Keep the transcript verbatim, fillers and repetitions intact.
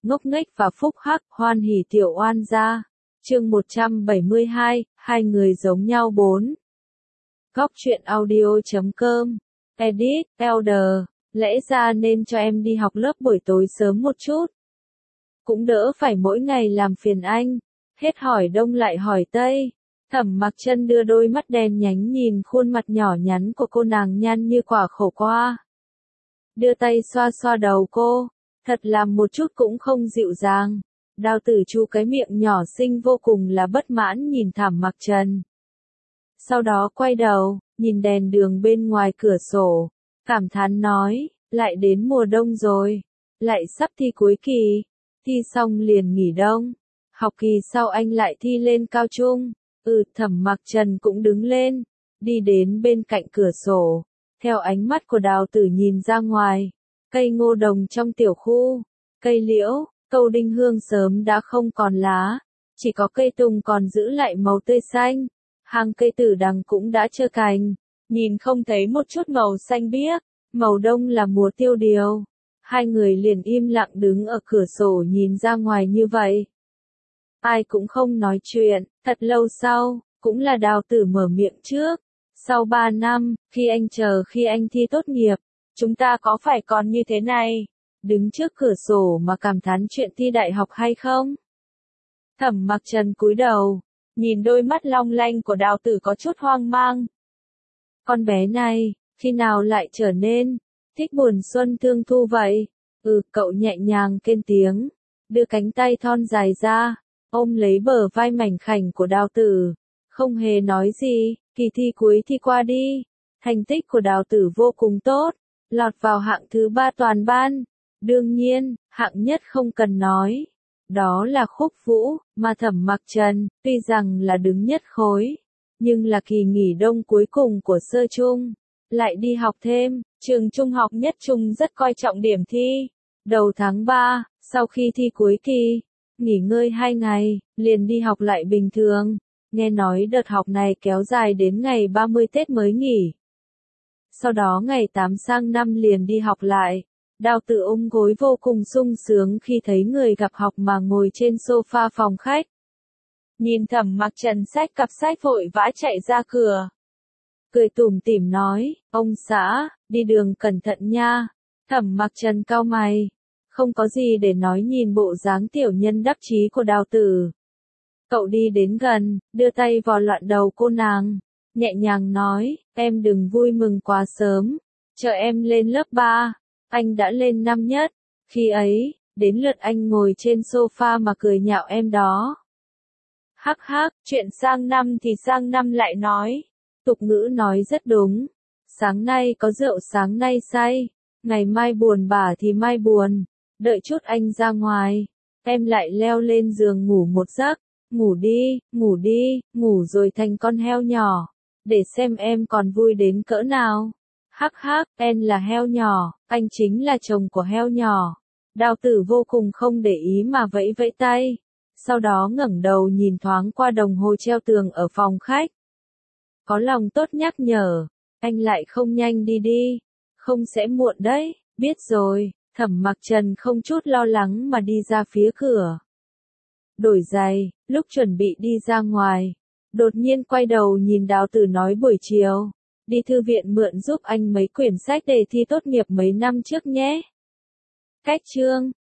ngốc nghếch và phúc hắc, hoan hỉ tiểu oan gia. Chương một trăm bảy mươi hai, hai người giống nhau bốn. Góc truyện audio chấm com. Edit, Elder, lẽ ra nên cho em đi học lớp buổi tối sớm một chút. Cũng đỡ phải mỗi ngày làm phiền anh. Hết hỏi đông lại hỏi tây. Thẩm Mặc Chân đưa đôi mắt đen nhánh nhìn khuôn mặt nhỏ nhắn của cô nàng nhăn như quả khổ qua. Đưa tay xoa xoa đầu cô, thật làm một chút cũng không dịu dàng. Đào Tử Chu cái miệng nhỏ xinh vô cùng là bất mãn nhìn Thẩm Mặc Trần. Sau đó quay đầu, nhìn đèn đường bên ngoài cửa sổ, cảm thán nói, lại đến mùa đông rồi, lại sắp thi cuối kỳ, thi xong liền nghỉ đông, học kỳ sau anh lại thi lên cao trung. Ừ, Thẩm Mặc Trần cũng đứng lên, đi đến bên cạnh cửa sổ, theo ánh mắt của Đào Tử nhìn ra ngoài, cây ngô đồng trong tiểu khu, cây liễu, câu đinh hương sớm đã không còn lá, chỉ có cây tùng còn giữ lại màu tươi xanh, hàng cây tử đằng cũng đã trơ cành, nhìn không thấy một chút màu xanh biếc, màu đông là mùa tiêu điều. Hai người liền im lặng đứng ở cửa sổ nhìn ra ngoài như vậy. Ai cũng không nói chuyện, thật lâu sau, cũng là Đào Tử mở miệng trước. Sau ba năm, khi anh chờ khi anh thi tốt nghiệp, chúng ta có phải còn như thế này, đứng trước cửa sổ mà cảm thán chuyện thi đại học hay không? Thẩm Mặc Trần cúi đầu, nhìn đôi mắt long lanh của Đào Tử có chút hoang mang. Con bé này, khi nào lại trở nên thích buồn xuân thương thu vậy? Ừ, cậu nhẹ nhàng kêu tiếng, đưa cánh tay thon dài ra, ôm lấy bờ vai mảnh khảnh của Đào Tử, không hề nói gì. Kỳ thi cuối thi qua đi, thành tích của Đào Tử vô cùng tốt, lọt vào hạng thứ ba toàn ban. Đương nhiên, hạng nhất không cần nói, đó là Khúc Vũ, mà Thẩm Mặc Trần, tuy rằng là đứng nhất khối, nhưng là kỳ nghỉ đông cuối cùng của sơ trung, lại đi học thêm. Trường trung học nhất trung rất coi trọng điểm thi. Đầu tháng ba, sau khi thi cuối kỳ, nghỉ ngơi hai ngày, liền đi học lại bình thường. Nghe nói đợt học này kéo dài đến ngày ba mươi Tết mới nghỉ. Sau đó ngày tám sang năm liền đi học lại. Đào Tử ôm gối vô cùng sung sướng khi thấy người gặp học mà ngồi trên sofa phòng khách. Nhìn Thẩm Mặc Trần xách cặp sách vội vã chạy ra cửa. Cười tủm tỉm nói, ông xã, đi đường cẩn thận nha. Thẩm Mặc Trần cau mày, không có gì để nói nhìn bộ dáng tiểu nhân đắc chí của Đào Tử. Cậu đi đến gần, đưa tay vò loạn đầu cô nàng, nhẹ nhàng nói, em đừng vui mừng quá sớm, chờ em lên lớp ba, anh đã lên năm nhất, khi ấy, đến lượt anh ngồi trên sofa mà cười nhạo em đó. Hắc hắc, chuyện sang năm thì sang năm lại nói, tục ngữ nói rất đúng, sáng nay có rượu sáng nay say, ngày mai buồn bã thì mai buồn, đợi chút anh ra ngoài, em lại leo lên giường ngủ một giấc. Ngủ đi, ngủ đi, ngủ rồi thành con heo nhỏ, để xem em còn vui đến cỡ nào. Hắc hắc, em là heo nhỏ, anh chính là chồng của heo nhỏ. Đào Tử vô cùng không để ý mà vẫy vẫy tay, sau đó ngẩng đầu nhìn thoáng qua đồng hồ treo tường ở phòng khách. Có lòng tốt nhắc nhở, anh lại không nhanh đi đi, không sẽ muộn đấy. Biết rồi. Thẩm Mặc Trần không chút lo lắng mà đi ra phía cửa. Đổi giày, lúc chuẩn bị đi ra ngoài, đột nhiên quay đầu nhìn Đào Tử nói buổi chiều, đi thư viện mượn giúp anh mấy quyển sách đề thi tốt nghiệp mấy năm trước nhé. Cách chương.